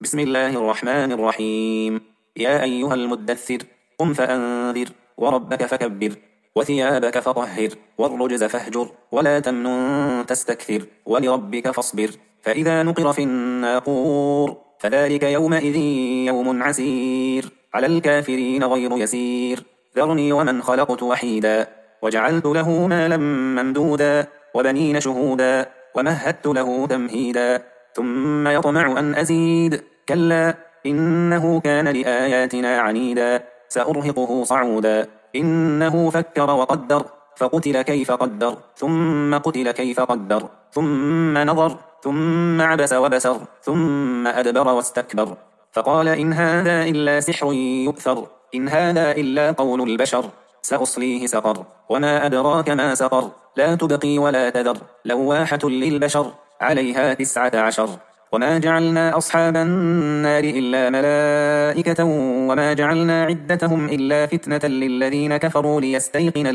بسم الله الرحمن الرحيم. يا أيها المدثر قم فأنذر وربك فكبر وثيابك فطهر والرجز فاهجر ولا تمنن تستكثر ولربك فاصبر. فإذا نقر في الناقور فذلك يومئذ يوم عسير على الكافرين غير يسير. ذرني ومن خلقت وحيدا وجعلت له مالا ممدودا وبنين شهودا ومهدت له تمهيدا ثم يطمع أن أزيد كلا إنه كان لآياتنا عنيدا سأرهقه صعودا. إنه فكر وقدر فقتل كيف قدر ثم قتل كيف قدر ثم نظر ثم عبس وبسر ثم أدبر واستكبر فقال إن هذا إلا سحر يؤثر إن هذا إلا قول البشر سأصليه سقر وما أدراك ما سقر لا تبقي ولا تذر لواحة للبشر عليها 19. وما جعلنا أصحاب النار إلا ملائكة وما جعلنا عدتهم إلا فتنة للذين كفروا ليستيقن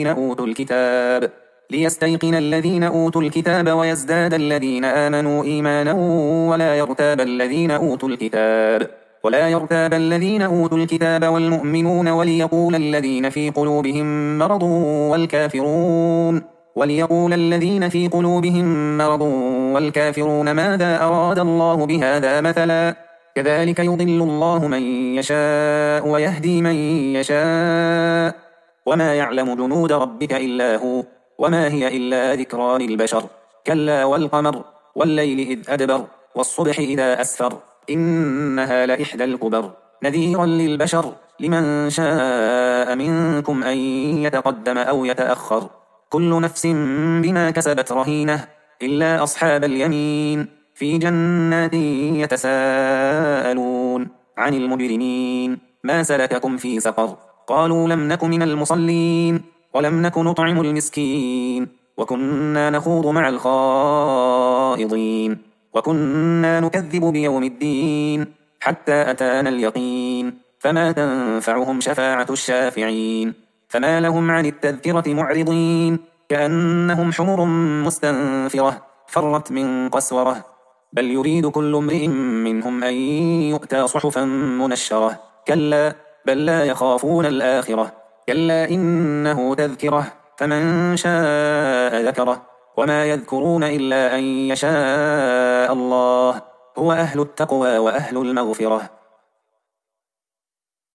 الذين أوتوا الكتاب ويزداد الذين آمنوا إيمانا ولا يرتاب الذين أوتوا الكتاب والمؤمنون وليقول الذين في قلوبهم مرض والكافرون ماذا أراد الله بهذا مثلا كذلك يضل الله من يشاء ويهدي من يشاء وما يعلم جنود ربك إلا هو وما هي إلا ذكرى للبشر. كلا والقمر والليل إذ أدبر والصبح إذا أسفر إنها لإحدى الكبر نذيرا للبشر لمن شاء منكم أن يتقدم أو يتأخر كل نفس بما كسبت رهينة إلا أصحاب اليمين في جنات يتساءلون عن المجرمين ما سلككم في سقر قالوا لم نك من المصلين ولم نك نطعم المسكين وكنا نخوض مع الخائضين وكنا نكذب بيوم الدين حتى أتانا اليقين فما تنفعهم شفاعة الشافعين فما لهم عن التذكرة معرضين كأنهم حمر مستنفرة فرت من قسورة بل يريد كل امرئ منهم أن يؤتى صحفا منشرة كلا بل لا يخافون الآخرة كلا إنه تذكرة فمن شاء ذكره وما يذكرون إلا أن يشاء الله هو أهل التقوى وأهل المغفرة.